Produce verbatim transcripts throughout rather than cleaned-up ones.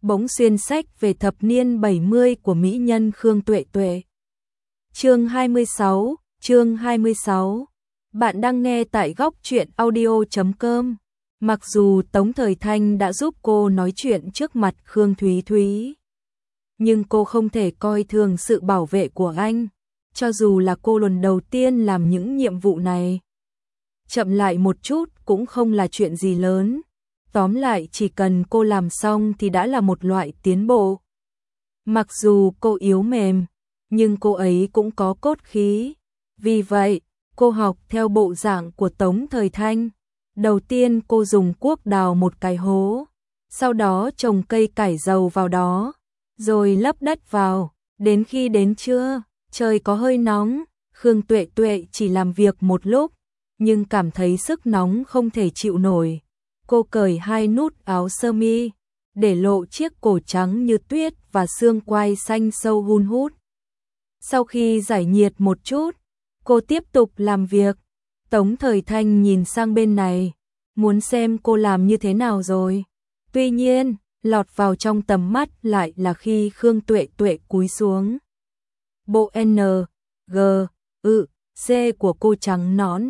bỗng xuyên sách về thập niên bảy mươi của mỹ nhân Khương Tuệ Tuệ. Chương hai mươi sáu, chương hai mươi sáu. Bạn đang nghe tại góc truyện audio chấm com. Mặc dù Tống Thời Thanh đã giúp cô nói chuyện trước mặt Khương Thúy Thúy, nhưng cô không thể coi thường sự bảo vệ của anh, cho dù là cô lần đầu tiên làm những nhiệm vụ này. Chậm lại một chút cũng không là chuyện gì lớn. Tóm lại chỉ cần cô làm xong thì đã là một loại tiến bộ. Mặc dù cô yếu mềm, nhưng cô ấy cũng có cốt khí. Vì vậy, cô học theo bộ dạng của Tống Thời Thanh. Đầu tiên cô dùng cuốc đào một cái hố, sau đó trồng cây cải dầu vào đó, rồi lấp đất vào. Đến khi đến trưa, trời có hơi nóng, Khương Tuệ Tuệ chỉ làm việc một lúc, nhưng cảm thấy sức nóng không thể chịu nổi. Cô cởi hai nút áo sơ mi, để lộ chiếc cổ trắng như tuyết và xương quai xanh sâu hun hút. Sau khi giải nhiệt một chút, cô tiếp tục làm việc. Tống Thời Thanh nhìn sang bên này, muốn xem cô làm như thế nào rồi. Tuy nhiên, lọt vào trong tầm mắt lại là khi Khương Tuệ Tuệ cúi xuống. Bộ N, G, ư, C của cô trắng nõn,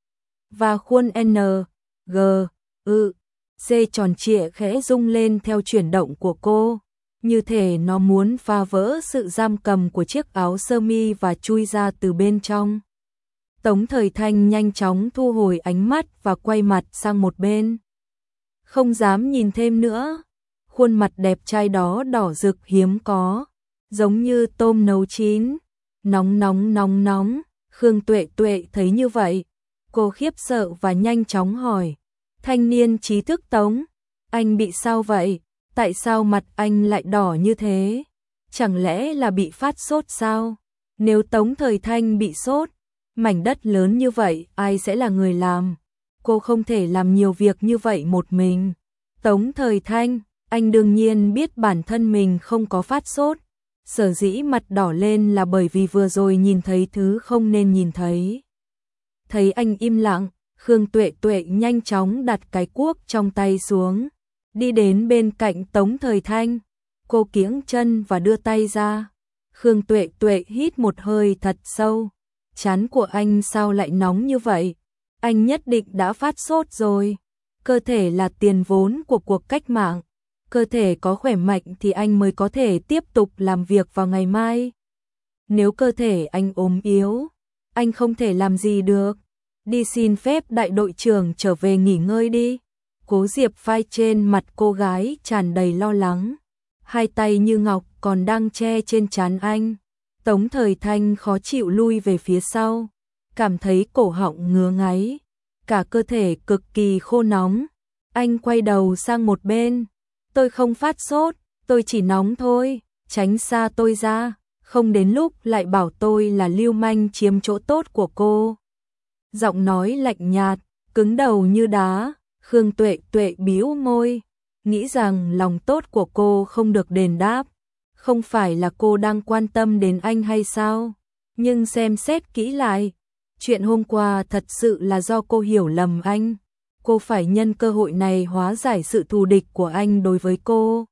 và khuôn N, G, ư, C tròn trịa khẽ rung lên theo chuyển động của cô, như thể nó muốn phá vỡ sự giam cầm của chiếc áo sơ mi và chui ra từ bên trong. Tống Thời Thanh nhanh chóng thu hồi ánh mắt và quay mặt sang một bên. Không dám nhìn thêm nữa. Khuôn mặt đẹp trai đó đỏ rực hiếm có, giống như tôm nấu chín, nóng nóng nóng nóng. Khương Tuệ Tuệ thấy như vậy, cô khiếp sợ và nhanh chóng hỏi: "Thanh niên trí thức Tống, anh bị sao vậy? Tại sao mặt anh lại đỏ như thế? Chẳng lẽ là bị phát sốt sao?" Nếu Tống Thời Thanh bị sốt, mảnh đất lớn như vậy ai sẽ là người làm? Cô không thể làm nhiều việc như vậy một mình. Tống Thời Thanh, anh đương nhiên biết bản thân mình không có phát sốt. Sở dĩ mặt đỏ lên là bởi vì vừa rồi nhìn thấy thứ không nên nhìn thấy. Thấy anh im lặng, Khương Tuệ Tuệ nhanh chóng đặt cái cuốc trong tay xuống, đi đến bên cạnh Tống Thời Thanh. Cô kiễng chân và đưa tay ra. Khương Tuệ Tuệ hít một hơi thật sâu. Trán của anh sao lại nóng như vậy? Anh nhất định đã phát sốt rồi. Cơ thể là tiền vốn của cuộc cách mạng. Cơ thể có khỏe mạnh thì anh mới có thể tiếp tục làm việc vào ngày mai. Nếu cơ thể anh ốm yếu, anh không thể làm gì được. Đi xin phép đại đội trưởng trở về nghỉ ngơi đi. Cố Diệp Phai trên mặt cô gái tràn đầy lo lắng. Hai tay như ngọc còn đang che trên trán anh. Tống Thời Thanh khó chịu lui về phía sau, cảm thấy cổ họng ngứa ngáy, cả cơ thể cực kỳ khô nóng. Anh quay đầu sang một bên. "Tôi không phát sốt, tôi chỉ nóng thôi, tránh xa tôi ra, không đến lúc lại bảo tôi là lưu manh chiếm chỗ tốt của cô." Giọng nói lạnh nhạt, cứng đầu như đá. Khương Tuệ Tuệ bĩu môi, nghĩ rằng lòng tốt của cô không được đền đáp. Không phải là cô đang quan tâm đến anh hay sao? Nhưng xem xét kỹ lại, chuyện hôm qua thật sự là do cô hiểu lầm anh. Cô phải nhân cơ hội này hóa giải sự thù địch của anh đối với cô.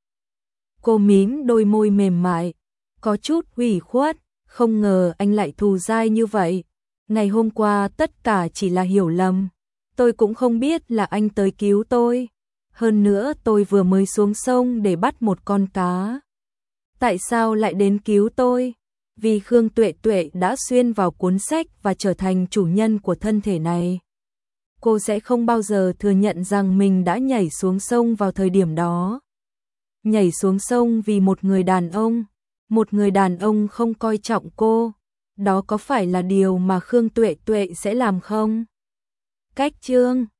Cô mím đôi môi mềm mại, có chút ủy khuất, không ngờ anh lại thù dai như vậy. Ngày hôm qua tất cả chỉ là hiểu lầm. Tôi cũng không biết là anh tới cứu tôi. Hơn nữa tôi vừa mới xuống sông để bắt một con cá. Tại sao lại đến cứu tôi? Vì Khương Tuệ Tuệ đã xuyên vào cuốn sách và trở thành chủ nhân của thân thể này. Cô sẽ không bao giờ thừa nhận rằng mình đã nhảy xuống sông vào thời điểm đó. Nhảy xuống sông vì một người đàn ông, một người đàn ông không coi trọng cô. Đó có phải là điều mà Khương Tuệ Tuệ sẽ làm không? Cách chương